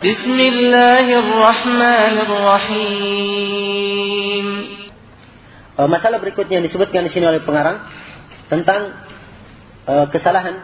Bismillahirrahmanirrahim. Masalah berikutnya yang disebutkan di sini oleh pengarang tentang kesalahan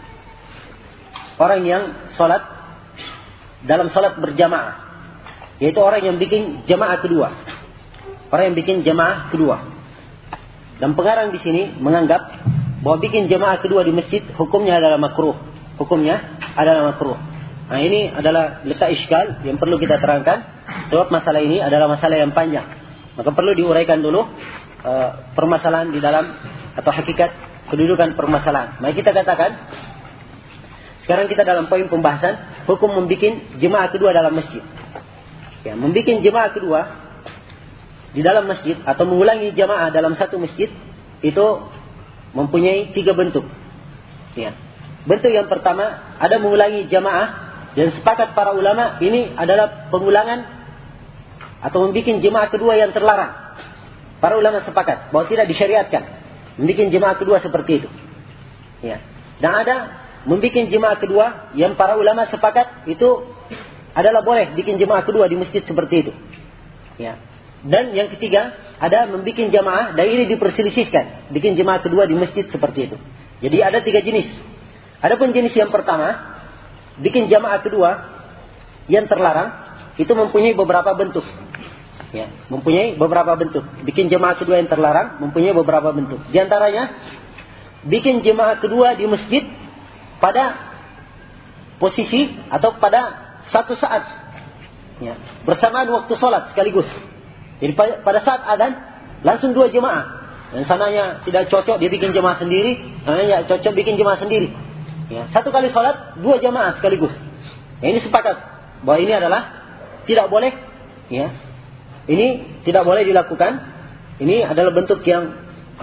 orang yang sholat dalam sholat berjamaah, yaitu orang yang bikin jamaah kedua. Orang yang bikin jamaah kedua. Dan pengarang di sini menganggap bahwa bikin jamaah kedua di masjid hukumnya adalah makruh. Hukumnya adalah makruh. Nah, ini adalah letak iskal yang perlu kita terangkan, sebab masalah ini adalah masalah yang panjang. Maka perlu diuraikan dulu permasalahan di dalam atau hakikat kedudukan permasalahan. Mari kita katakan sekarang kita dalam poin pembahasan hukum membikin jemaah kedua dalam masjid. Ya, membikin jemaah kedua di dalam masjid atau mengulangi jemaah dalam satu masjid itu mempunyai 3 bentuk. Ya. Bentuk yang pertama ada mengulangi jemaah dan sepakat para ulama ini adalah pengulangan atau membikin jemaah kedua yang terlarang. Para ulama sepakat bahwa tidak disyariatkan membikin jemaah kedua seperti itu. Ya. Dan ada membikin jemaah kedua yang para ulama sepakat itu adalah boleh bikin jemaah kedua di masjid seperti itu. Ya. Dan yang ketiga ada membikin jemaah dan ini diperselisihkan bikin jemaah kedua di masjid seperti itu. Jadi ada 3 jenis. Adapun jenis yang pertama bikin jamaah kedua yang terlarang itu mempunyai beberapa bentuk. Ya, mempunyai beberapa bentuk. Bikin jamaah kedua yang terlarang mempunyai beberapa bentuk. Di antaranya bikin jamaah kedua di masjid pada posisi atau pada satu saat. Ya, bersamaan waktu sholat sekaligus. Jadi pada saat adzan langsung 2 jamaah. Dan sananya tidak cocok dia bikin jamaah sendiri, sananya cocok bikin jamaah sendiri. Ya, satu kali sholat 2 jamaah sekaligus. Ya, ini sepakat bahwa ini adalah tidak boleh. Ya, ini tidak boleh dilakukan. Ini adalah bentuk yang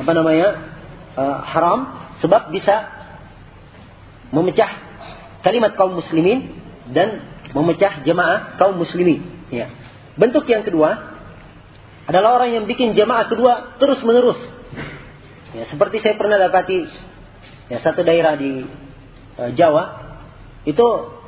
haram, sebab bisa memecah kalimat kaum muslimin dan memecah jamaah kaum muslimin. Ya. Bentuk yang kedua adalah orang yang bikin jamaah kedua terus menerus. Ya, seperti saya pernah dapati satu daerah di Jawa itu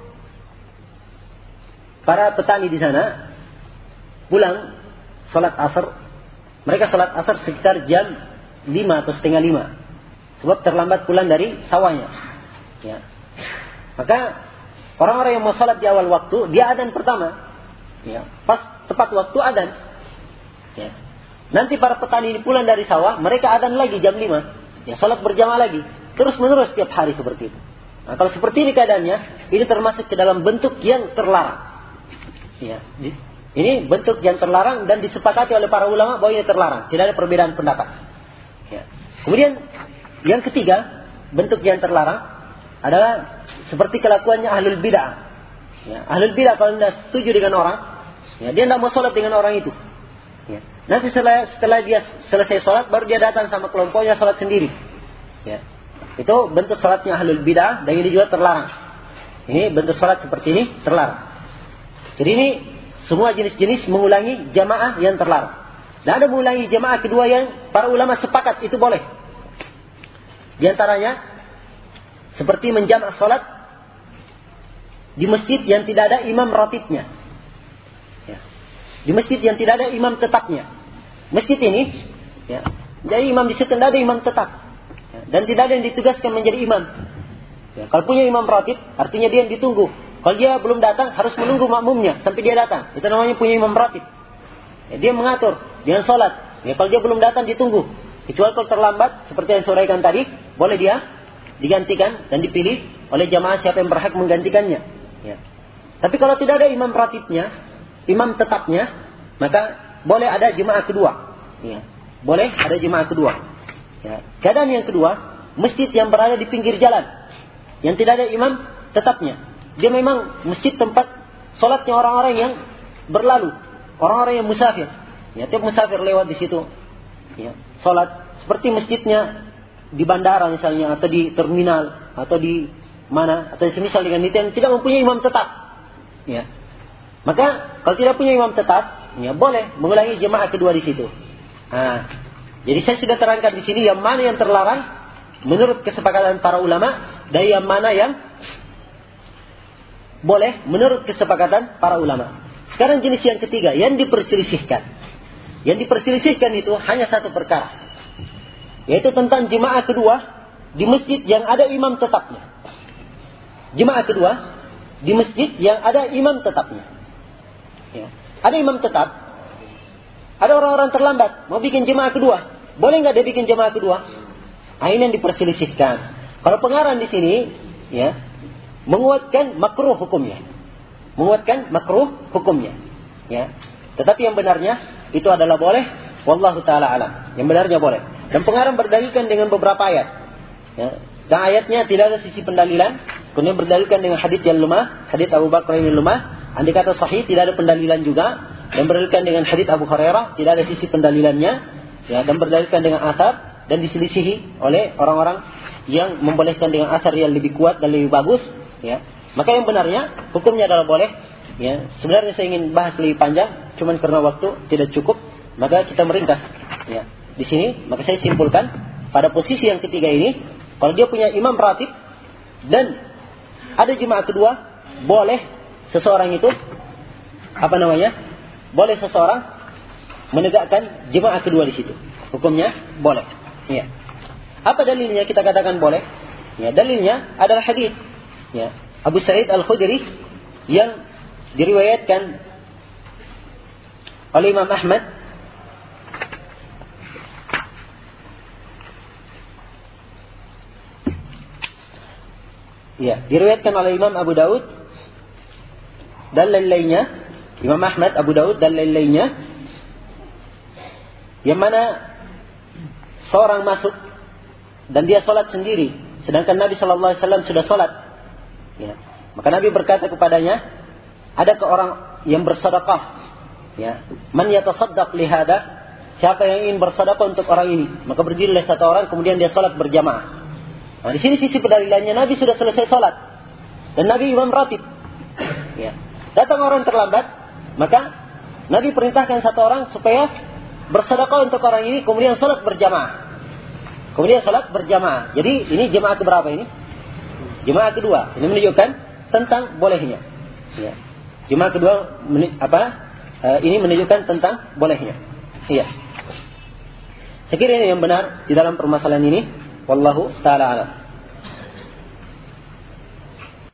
para petani di sana pulang salat asar, mereka salat asar sekitar jam 5 atau setengah 5 sebab terlambat pulang dari sawahnya. Ya. Maka orang-orang yang mau salat di awal waktu dia adzan pertama. Ya, pas tepat waktu adzan. Ya. Nanti para petani ini pulang dari sawah, mereka adzan lagi jam 5. Ya, salat berjamaah lagi, terus menerus setiap hari seperti itu. Nah, kalau seperti ini keadaannya, ini termasuk ke dalam bentuk yang terlarang. Ya. Ini bentuk yang terlarang dan disepakati oleh para ulama bahwa ini terlarang. Tidak ada perbedaan pendapat. Ya. Kemudian yang ketiga, bentuk yang terlarang adalah seperti kelakuannya ahlul bid'ah. Ya. Ahlul bid'ah kalau tidak setuju dengan orang, ya, dia tidak mau sholat dengan orang itu. Ya. Nanti setelah dia selesai sholat, baru dia datang sama kelompoknya sholat sendiri. Ya. Itu bentuk salatnya ahlul bid'ah dan ini juga terlarang. Ini bentuk salat seperti ini terlarang. Jadi ini semua jenis-jenis mengulangi jamaah yang terlarang. Dan ada mengulangi jamaah kedua yang para ulama sepakat itu boleh. Di antaranya seperti menjamak salat di masjid yang tidak ada imam ratibnya. Ya. Di masjid yang tidak ada imam tetapnya. Masjid ini jadi imam di situ tidak ada imam tetap. Dan tidak ada yang ditugaskan menjadi imam. Ya, kalau punya imam ratib, artinya dia yang ditunggu. Kalau dia belum datang, harus menunggu makmumnya sampai dia datang. Itu namanya punya imam ratib. Ya, dia mengatur dengan sholat. Ya, kalau dia belum datang, ditunggu. Kecuali kalau terlambat, seperti yang saya uraikan tadi, boleh dia digantikan dan dipilih oleh jamaah siapa yang berhak menggantikannya. Ya. Tapi kalau tidak ada imam ratibnya, imam tetapnya, maka boleh ada jemaah kedua. Ya. Boleh ada jemaah kedua. Ya. Keadaan yang kedua, masjid yang berada di pinggir jalan, yang tidak ada imam tetapnya. Dia memang masjid tempat sholatnya orang-orang yang berlalu, orang-orang yang musafir. Ya, tiap musafir lewat di situ, ya, sholat. Seperti masjidnya di bandara misalnya, atau di terminal, atau di mana, atau semisal dengan itu yang tidak mempunyai imam tetap. Ya. Maka kalau tidak punya imam tetap, ya boleh mengulangi jemaah kedua di situ. Nah, jadi saya sudah terangkan di sini yang mana yang terlarang menurut kesepakatan para ulama dan yang mana yang boleh menurut kesepakatan para ulama. Sekarang jenis yang ketiga yang diperselisihkan. Yang diperselisihkan itu hanya satu perkara, yaitu tentang jemaah kedua di masjid yang ada imam tetapnya. Jemaah kedua di masjid yang ada imam tetapnya. Ya. Ada imam tetap, ada orang-orang terlambat mau bikin jemaah kedua, boleh nggak dia bikin jemaah kedua? Nah, ini yang diperselisihkan. Kalau pengarang di sini, ya, menguatkan makruh hukumnya, ya. Tetapi yang benarnya itu adalah boleh. Wallahu taala alam. Yang benarnya boleh. Dan pengarang berdalilkan dengan beberapa ayat. Ya. Dan ayatnya tidak ada sisi pendalilan. Kemudian berdalilkan dengan hadits yang lemah, hadits Abu Bakar yang lemah. Andai kata sahih tidak ada pendalilan juga. Dan berdalilkan dengan hadits Abu Hurairah tidak ada sisi pendalilannya. Ya. Dan berdalilkan dengan asar dan diselisihi oleh orang-orang yang membolehkan dengan asar yang lebih kuat dan lebih bagus. Ya. Maka yang benarnya hukumnya adalah boleh. Ya. Sebenarnya saya ingin bahas lebih panjang, cuman karena waktu tidak cukup, maka kita meringkas. Ya. Di sini, maka saya simpulkan pada posisi yang ketiga ini, kalau dia punya imam ratib dan ada jemaah kedua, boleh seseorang itu boleh seseorang menegakkan jemaah kedua di situ. Hukumnya boleh. Ya. Apa dalilnya kita katakan boleh? Ya, dalilnya adalah hadis. Ya. Abu Sa'id Al-Khudri yang diriwayatkan oleh Imam Ahmad, ya, diriwayatkan oleh Imam Abu Daud dan lain-lainnya, Imam Ahmad, Abu Daud dan lain-lainnya, yang mana seorang masuk dan dia sholat sendiri, sedangkan Nabi Sallallahu Alaihi Wasallam sudah sholat. Ya. Maka Nabi berkata kepadanya, adakah orang yang bersedekah? Ya. Man yatasaddaq li hada? Siapa yang ingin bersedekah untuk orang ini? Maka berdirilah satu orang, kemudian dia sholat berjamaah. Nah, di sini sisi pendalilannya Nabi sudah selesai sholat dan Nabi imam ratib. Ya. Datang orang terlambat, maka Nabi perintahkan satu orang supaya bersedekah untuk orang ini, kemudian sholat berjamaah. Jadi ini jemaah keberapa ini? Jemaah kedua. Ini menunjukkan tentang bolehnya. Ya. Jemaah kedua ini menunjukkan tentang bolehnya. Iya. Sekiranya yang benar di dalam permasalahan ini, wallahu taala alam.